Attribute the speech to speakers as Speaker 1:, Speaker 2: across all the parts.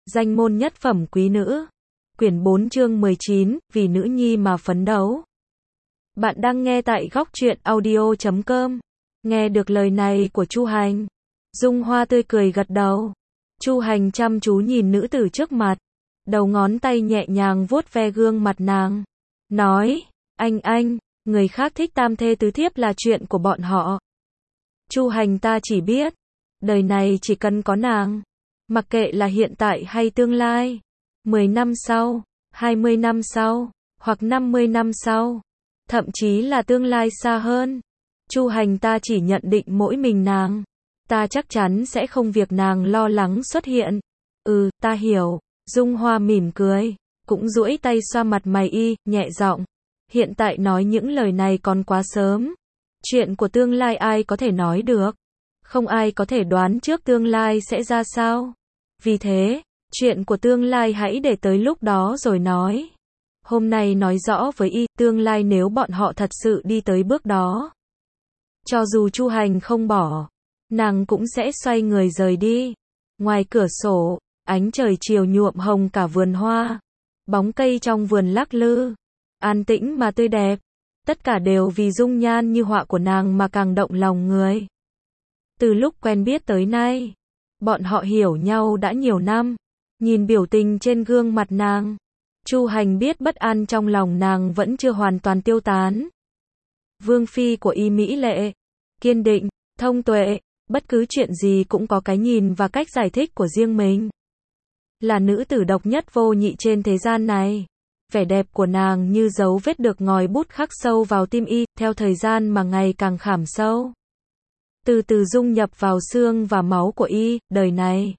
Speaker 1: Danh môn nhất phẩm quý nữ. Quyển 4 chương 19, vì nữ nhi mà phấn đấu. Bạn đang nghe tại góc truyện audio.com. Nghe được lời này của Chu Hành, Dung Hoa tươi cười gật đầu. Chu Hành chăm chú nhìn nữ tử trước mặt, đầu ngón tay nhẹ nhàng vuốt ve gương mặt nàng, nói, anh, người khác thích tam thê tứ thiếp là chuyện của bọn họ. Chu Hành ta chỉ biết, đời này chỉ cần có nàng, mặc kệ là hiện tại hay tương lai, 10 năm sau, 20 năm sau, hoặc 50 năm sau, thậm chí là tương lai xa hơn. Chu Hành ta chỉ nhận định mỗi mình nàng, ta chắc chắn sẽ không việc nàng lo lắng xuất hiện. Ta hiểu. Dung Hoa mỉm cười, cũng duỗi tay xoa mặt mày y, nhẹ giọng, hiện tại nói những lời này còn quá sớm. Chuyện của tương lai ai có thể nói được, không ai có thể đoán trước tương lai sẽ ra sao. Vì thế, chuyện của tương lai hãy để tới lúc đó rồi nói. Hôm nay nói rõ với y, tương lai nếu bọn họ thật sự đi tới bước đó, cho dù Chu Hành không bỏ, nàng cũng sẽ xoay người rời đi. Ngoài cửa sổ, ánh trời chiều nhuộm hồng cả vườn hoa, bóng cây trong vườn lắc lư, an tĩnh mà tươi đẹp. Tất cả đều vì dung nhan như họa của nàng mà càng động lòng người. Từ lúc quen biết tới nay, bọn họ hiểu nhau đã nhiều năm. Nhìn biểu tình trên gương mặt nàng, Chu Hành biết bất an trong lòng nàng vẫn chưa hoàn toàn tiêu tán. Vương phi của y mỹ lệ, kiên định, thông tuệ, bất cứ chuyện gì cũng có cái nhìn và cách giải thích của riêng mình. Là nữ tử độc nhất vô nhị trên thế gian này. Vẻ đẹp của nàng như dấu vết được ngòi bút khắc sâu vào tim y, theo thời gian mà ngày càng khảm sâu. Từ từ dung nhập vào xương và máu của y, đời này.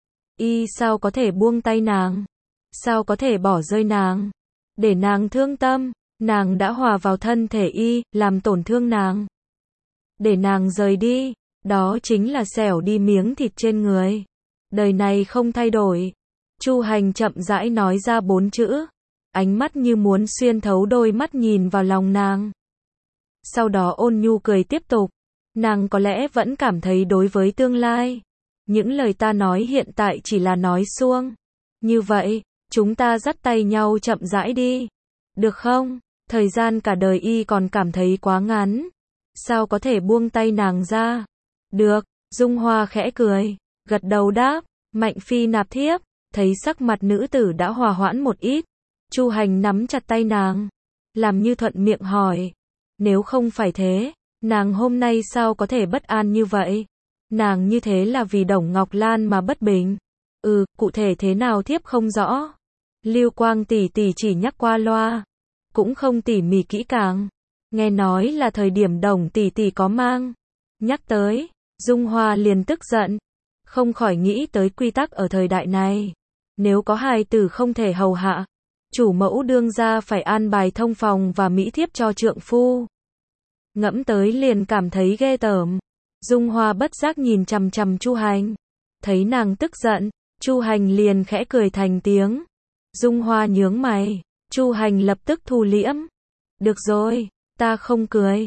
Speaker 1: Y sao có thể buông tay nàng? Sao có thể bỏ rơi nàng? Để nàng thương tâm, nàng đã hòa vào thân thể y, làm tổn thương nàng. Để nàng rời đi, đó chính là xẻo đi miếng thịt trên người. Đời này không thay đổi. Chu Hành chậm rãi nói ra 4 chữ. Ánh mắt như muốn xuyên thấu đôi mắt nhìn vào lòng nàng. Sau đó ôn nhu cười tiếp tục. Nàng có lẽ vẫn cảm thấy đối với tương lai, những lời ta nói hiện tại chỉ là nói suông. Như vậy, chúng ta dắt tay nhau chậm rãi đi. Được không? Thời gian cả đời y còn cảm thấy quá ngắn. Sao có thể buông tay nàng ra? Được, Dung Hoa khẽ cười, gật đầu đáp, Mạnh phi nạp thiếp. Thấy sắc mặt nữ tử đã hòa hoãn một ít, Chu Hành nắm chặt tay nàng, làm như thuận miệng hỏi, nếu không phải thế, nàng hôm nay sao có thể bất an như vậy? Nàng như thế là vì Đồng Ngọc Lan mà bất bình. Cụ thể thế nào thiếp không rõ. Lưu Quang tỷ tỷ chỉ nhắc qua loa, cũng không tỉ mỉ kỹ càng. Nghe nói là thời điểm Đồng tỷ tỷ có mang. Nhắc tới, Dung Hoa liền tức giận, không khỏi nghĩ tới quy tắc ở thời đại này. Nếu có hài tử không thể hầu hạ, chủ mẫu đương gia phải an bài thông phòng và mỹ thiếp cho trượng phu. Ngẫm tới liền cảm thấy ghê tởm. Dung Hoa bất giác nhìn chằm chằm Chu Hành. Thấy nàng tức giận, Chu Hành liền khẽ cười thành tiếng. Dung Hoa nhướng mày, Chu Hành lập tức thu liễm. Được rồi, ta không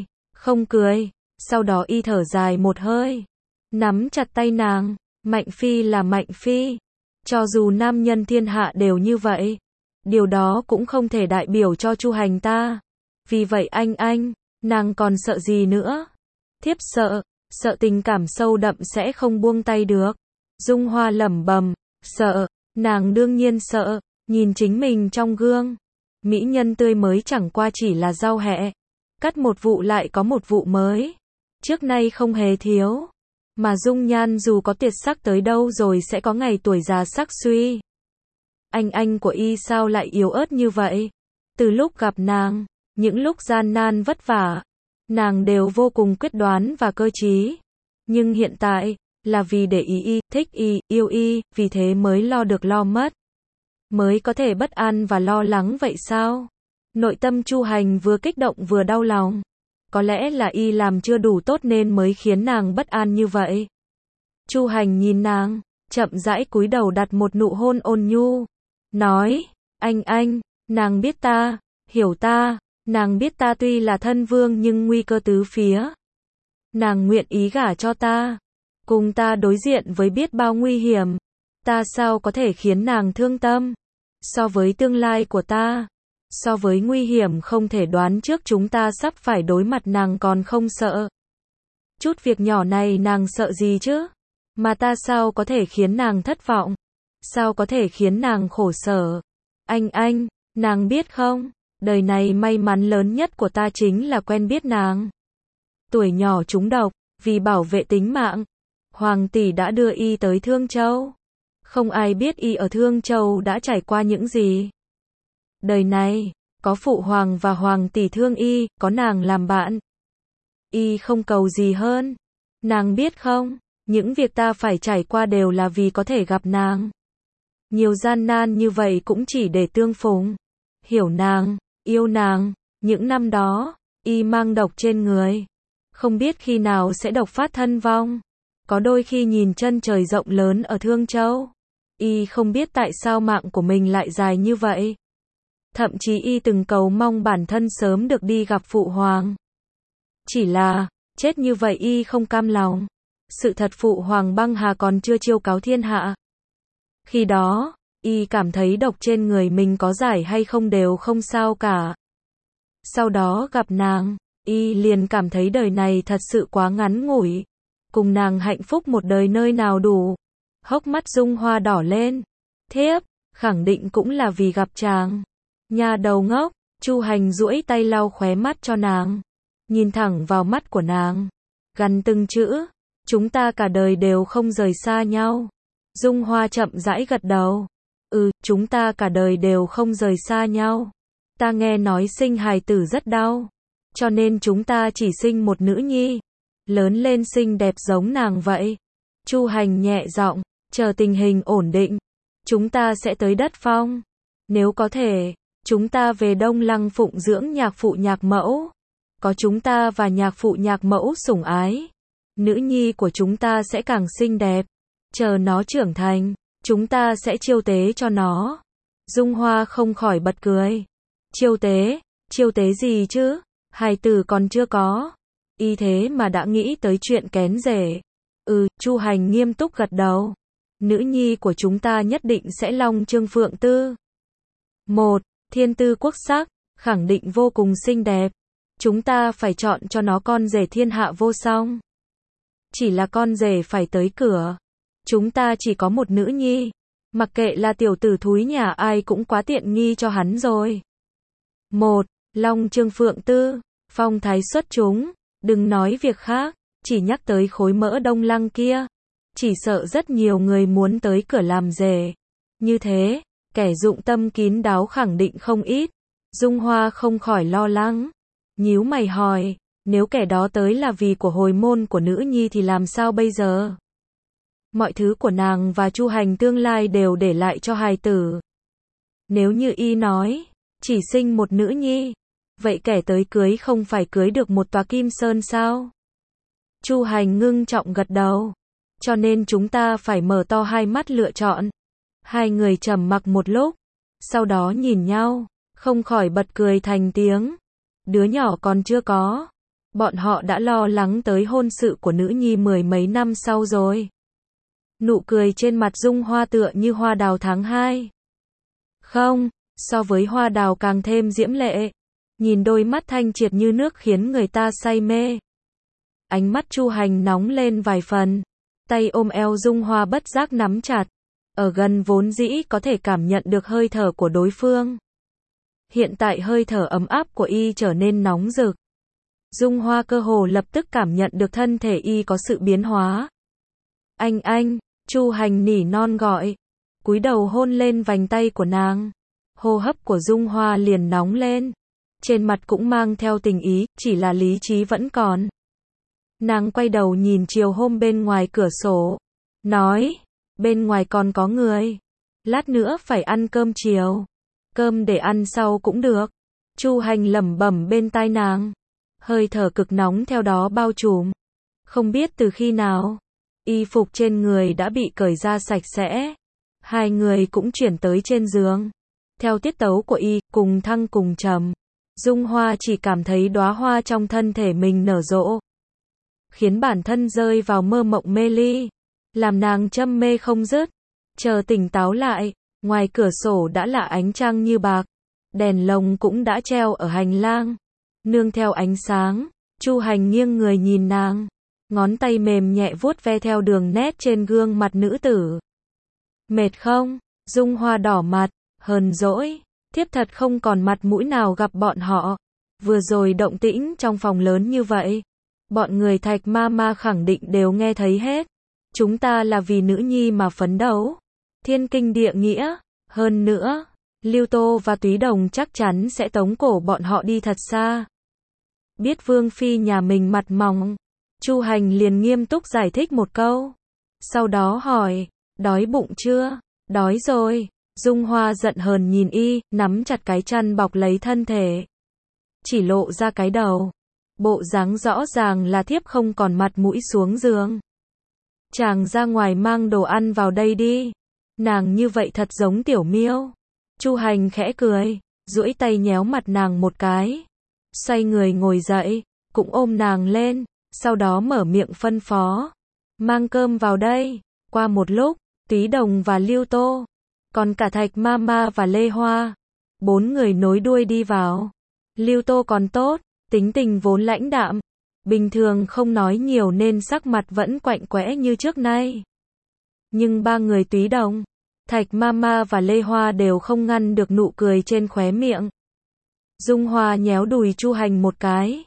Speaker 1: cười. Sau đó y thở dài một hơi, nắm chặt tay nàng. Mạnh phi là Mạnh phi. Cho dù nam nhân thiên hạ đều như vậy, điều đó cũng không thể đại biểu cho Chu Hành ta. Vì vậy anh, nàng còn sợ gì nữa? Thiếp sợ tình cảm sâu đậm sẽ không buông tay được. Dung Hoa lẩm bẩm, sợ, nàng đương nhiên sợ, nhìn chính mình trong gương. Mỹ nhân tươi mới chẳng qua chỉ là rau hẹ, cắt một vụ lại có một vụ mới. Trước nay không hề thiếu. Mà dung nhan dù có tuyệt sắc tới đâu rồi sẽ có ngày tuổi già sắc suy. Anh của y sao lại yếu ớt như vậy? Từ lúc gặp nàng, những lúc gian nan vất vả, nàng đều vô cùng quyết đoán và cơ trí. Nhưng hiện tại, là vì để ý thích y, yêu y, vì thế mới lo được lo mất. Mới có thể bất an và lo lắng vậy sao? Nội tâm Chu Hành vừa kích động vừa đau lòng. Có lẽ là y làm chưa đủ tốt nên mới khiến nàng bất an như vậy. Chu Hành nhìn nàng, chậm rãi cúi đầu đặt một nụ hôn ôn nhu. Nói, anh, nàng biết ta, hiểu ta, nàng biết ta tuy là thân vương nhưng nguy cơ tứ phía. Nàng nguyện ý gả cho ta, cùng ta đối diện với biết bao nguy hiểm. Ta sao có thể khiến nàng thương tâm? So với tương lai của ta, so với nguy hiểm không thể đoán trước chúng ta sắp phải đối mặt nàng còn không sợ. Chút việc nhỏ này nàng sợ gì chứ? Mà ta sao có thể khiến nàng thất vọng? Sao có thể khiến nàng khổ sở? Anh, nàng biết không? Đời này may mắn lớn nhất của ta chính là quen biết nàng. Tuổi nhỏ trúng độc, vì bảo vệ tính mạng, Hoàng tỷ đã đưa y tới Thương Châu. Không ai biết y ở Thương Châu đã trải qua những gì. Đời này, có phụ hoàng và hoàng tỷ thương y, có nàng làm bạn. Y không cầu gì hơn. Nàng biết không, những việc ta phải trải qua đều là vì có thể gặp nàng. Nhiều gian nan như vậy cũng chỉ để tương phùng. Hiểu nàng, yêu nàng, những năm đó, y mang độc trên người. Không biết khi nào sẽ độc phát thân vong. Có đôi khi nhìn chân trời rộng lớn ở Thương Châu, y không biết tại sao mạng của mình lại dài như vậy. Thậm chí y từng cầu mong bản thân sớm được đi gặp phụ hoàng. Chỉ là, chết như vậy y không cam lòng. Sự thật phụ hoàng băng hà còn chưa chiêu cáo thiên hạ. Khi đó, y cảm thấy độc trên người mình có giải hay không đều không sao cả. Sau đó gặp nàng, y liền cảm thấy đời này thật sự quá ngắn ngủi. Cùng nàng hạnh phúc một đời nơi nào đủ. Hốc mắt Dung Hoa đỏ lên. Thiếp, khẳng định cũng là vì gặp chàng. Nhà đầu ngốc, Chu Hành duỗi tay lau khóe mắt cho nàng. Nhìn thẳng vào mắt của nàng. Gằn từng chữ. Chúng ta cả đời đều không rời xa nhau. Dung Hoa chậm rãi gật đầu. Chúng ta cả đời đều không rời xa nhau. Ta nghe nói sinh hài tử rất đau. Cho nên chúng ta chỉ sinh một nữ nhi. Lớn lên xinh đẹp giống nàng vậy. Chu Hành nhẹ giọng, chờ tình hình ổn định. Chúng ta sẽ tới đất phong. Nếu có thể, chúng ta về Đông Lăng phụng dưỡng nhạc phụ nhạc mẫu. Có chúng ta và nhạc phụ nhạc mẫu sủng ái. Nữ nhi của chúng ta sẽ càng xinh đẹp. Chờ nó trưởng thành, chúng ta sẽ chiêu tế cho nó. Dung Hoa không khỏi bật cười. Chiêu tế gì chứ? Hài tử còn chưa có. Y thế mà đã nghĩ tới chuyện kén rể. Chu Hành nghiêm túc gật đầu. Nữ nhi của chúng ta nhất định sẽ long trương phượng tư. Thiên tư quốc sắc, khẳng định vô cùng xinh đẹp. Chúng ta phải chọn cho nó con rể thiên hạ vô song. Chỉ là con rể phải tới cửa. Chúng ta chỉ có một nữ nhi. Mặc kệ là tiểu tử thúi nhà ai cũng quá tiện nghi cho hắn rồi. Long trương phượng tư, phong thái xuất chúng. Đừng nói việc khác, chỉ nhắc tới khối mỡ Đông Lăng kia. Chỉ sợ rất nhiều người muốn tới cửa làm rể. Như thế, kẻ dụng tâm kín đáo khẳng định không ít. Dung Hoa không khỏi lo lắng. Nhíu mày hỏi, nếu kẻ đó tới là vì của hồi môn của nữ nhi thì làm sao bây giờ? Mọi thứ của nàng và Chu Hành tương lai đều để lại cho hài tử. Nếu như y nói, chỉ sinh một nữ nhi, vậy kẻ tới cưới không phải cưới được một tòa Kim Sơn sao? Chu Hành ngưng trọng gật đầu. Cho nên chúng ta phải mở to hai mắt lựa chọn. Hai người trầm mặc một lúc, sau đó nhìn nhau, không khỏi bật cười thành tiếng. Đứa nhỏ còn chưa có. Bọn họ đã lo lắng tới hôn sự của nữ nhi mười mấy năm sau rồi. Nụ cười trên mặt Dung Hoa tựa như hoa đào tháng 2. Không, so với hoa đào càng thêm diễm lệ. Nhìn đôi mắt thanh triệt như nước khiến người ta say mê. Ánh mắt Chu Hành nóng lên vài phần. Tay ôm eo Dung Hoa bất giác nắm chặt. Ở gần vốn dĩ có thể cảm nhận được hơi thở của đối phương. Hiện tại hơi thở ấm áp của y trở nên nóng rực. Dung Hoa cơ hồ lập tức cảm nhận được thân thể y có sự biến hóa. Anh, Chu Hành nỉ non gọi. Cúi đầu hôn lên vành tay của nàng. Hô hấp của Dung Hoa liền nóng lên. Trên mặt cũng mang theo tình ý, chỉ là lý trí vẫn còn. Nàng quay đầu nhìn chiều hôm bên ngoài cửa sổ. Nói, bên ngoài còn có người. Lát nữa phải ăn cơm chiều. Cơm để ăn sau cũng được. Chu Hành lẩm bẩm bên tai nàng. Hơi thở cực nóng theo đó bao trùm. Không biết từ khi nào, y phục trên người đã bị cởi ra sạch sẽ. Hai người cũng chuyển tới trên giường. Theo tiết tấu của y, cùng thăng cùng trầm. Dung Hoa chỉ cảm thấy đóa hoa trong thân thể mình nở rộ. Khiến bản thân rơi vào mơ mộng mê ly. Làm nàng châm mê không dứt. Chờ tỉnh táo lại, ngoài cửa sổ đã là ánh trăng như bạc, đèn lồng cũng đã treo ở hành lang. Nương theo ánh sáng, Chu Hành nghiêng người nhìn nàng, ngón tay mềm nhẹ vuốt ve theo đường nét trên gương mặt nữ tử. Mệt không? Dung Hoa đỏ mặt, hờn dỗi, thiếp thật không còn mặt mũi nào gặp bọn họ. Vừa rồi động tĩnh trong phòng lớn như vậy, bọn người Thạch Mama khẳng định đều nghe thấy hết. Chúng ta là vì nữ nhi mà phấn đấu, thiên kinh địa nghĩa, hơn nữa, Lưu Tô và Túy Đồng chắc chắn sẽ tống cổ bọn họ đi thật xa. Biết Vương Phi nhà mình mặt mỏng, Chu Hành liền nghiêm túc giải thích một câu. Sau đó hỏi, đói bụng chưa? Đói rồi. Dung Hoa giận hờn nhìn y, nắm chặt cái chăn bọc lấy thân thể. Chỉ lộ ra cái đầu. Bộ dáng rõ ràng là thiếp không còn mặt mũi xuống giường. Chàng ra ngoài mang đồ ăn vào đây đi. Nàng như vậy thật giống tiểu miêu. Chu Hành khẽ cười, duỗi tay nhéo mặt nàng một cái. Xoay người ngồi dậy, cũng ôm nàng lên, sau đó mở miệng phân phó. Mang cơm vào đây. Qua một lúc, Túy Đồng và Lưu Tô, còn cả Thạch Mama và Lê Hoa, 4 người nối đuôi đi vào. Lưu Tô còn tốt, tính tình vốn lãnh đạm, bình thường không nói nhiều nên sắc mặt vẫn quạnh quẽ như trước nay. Nhưng 3 người Túy Đồng, Thạch Mama và Lê Hoa đều không ngăn được nụ cười trên khóe miệng. Dung Hoa nhéo đùi Chu Hành một cái.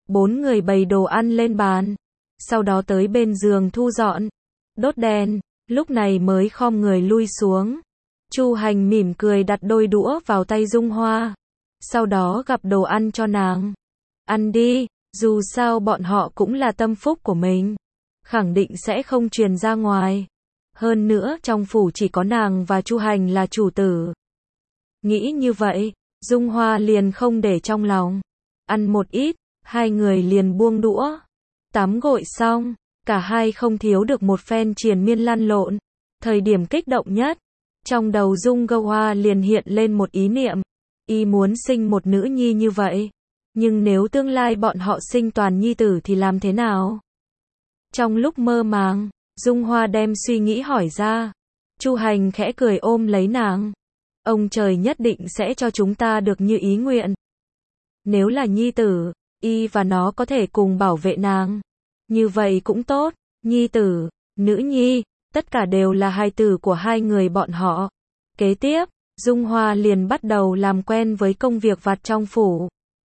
Speaker 1: 4 người bày đồ ăn lên bàn, sau đó tới bên giường thu dọn, đốt đèn, lúc này mới khom người lui xuống. Chu Hành mỉm cười đặt đôi đũa vào tay Dung Hoa, sau đó gắp đồ ăn cho nàng. Ăn đi, dù sao bọn họ cũng là tâm phúc của mình, khẳng định sẽ không truyền ra ngoài. Hơn nữa trong phủ chỉ có nàng và Chu Hành là chủ tử. Nghĩ như vậy, Dung Hoa liền không để trong lòng. Ăn một ít, hai người liền buông đũa. Tắm gội xong, cả hai không thiếu được một phen triền miên lăn lộn. Thời điểm kích động nhất, trong đầu Dung Hoa liền hiện lên một ý niệm. Y muốn sinh một nữ nhi như vậy. Nhưng nếu tương lai bọn họ sinh toàn nhi tử thì làm thế nào? Trong lúc mơ màng, Dung Hoa đem suy nghĩ hỏi ra. Chu Hành khẽ cười ôm lấy nàng. Ông trời nhất định sẽ cho chúng ta được như ý nguyện. Nếu là nhi tử, y và nó có thể cùng bảo vệ nàng. Như vậy cũng tốt, nhi tử, nữ nhi, tất cả đều là hài tử của hai người bọn họ. Kế tiếp, Dung Hoa liền bắt đầu làm quen với công việc vặt trong phủ.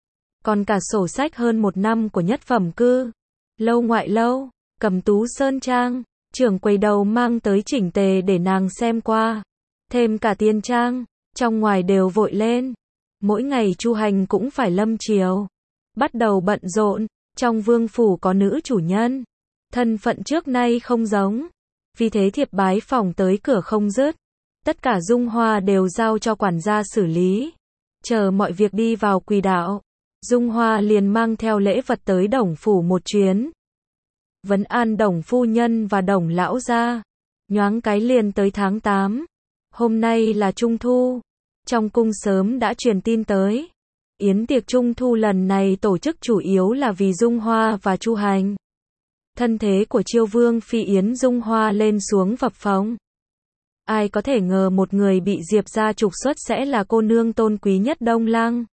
Speaker 1: Còn cả sổ sách hơn 1 năm của Nhất Phẩm Cư, Lâu Ngoại Lâu, Cẩm Tú Sơn Trang, trưởng quầy đầu mang tới chỉnh tề để nàng xem qua. Thêm cả tiên trang, trong ngoài đều vội lên. Mỗi ngày Chu Hành cũng phải lâm chiều, bắt đầu bận rộn. Trong vương phủ có nữ chủ nhân, thân phận trước nay không giống, vì thế thiệp bái phỏng tới cửa không dứt. Tất cả Dung Hoa đều giao cho quản gia xử lý. Chờ mọi việc đi vào quỹ đạo, Dung Hoa liền mang theo lễ vật tới Đồng phủ một chuyến. Vấn an Đồng phu nhân và Đồng lão gia. Nhoáng cái liền tới tháng 8. Hôm nay là Trung thu. Trong cung sớm đã truyền tin tới. Yến tiệc Trung thu lần này tổ chức chủ yếu là vì Dung Hoa và Chu Hành. Thân thế của Chiêu Vương Phi Yến Dung Hoa lên xuống phập phồng. Ai có thể ngờ một người bị Diệp gia trục xuất sẽ là cô nương tôn quý nhất Đông Lăng.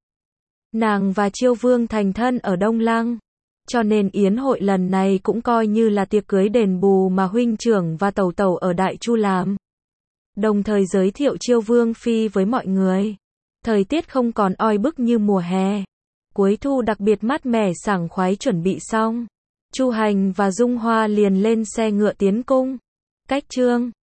Speaker 1: Nàng và Chiêu Vương thành thân ở Đông Lăng, cho nên yến hội lần này cũng coi như là tiệc cưới đền bù mà huynh trưởng và tẩu tẩu ở Đại Chu làm. Đồng thời giới thiệu Chiêu Vương Phi với mọi người. Thời tiết không còn oi bức như mùa hè. Cuối thu đặc biệt mát mẻ sảng khoái chuẩn bị xong. Chu Hành và Dung Hoa liền lên xe ngựa tiến cung. Cách trương.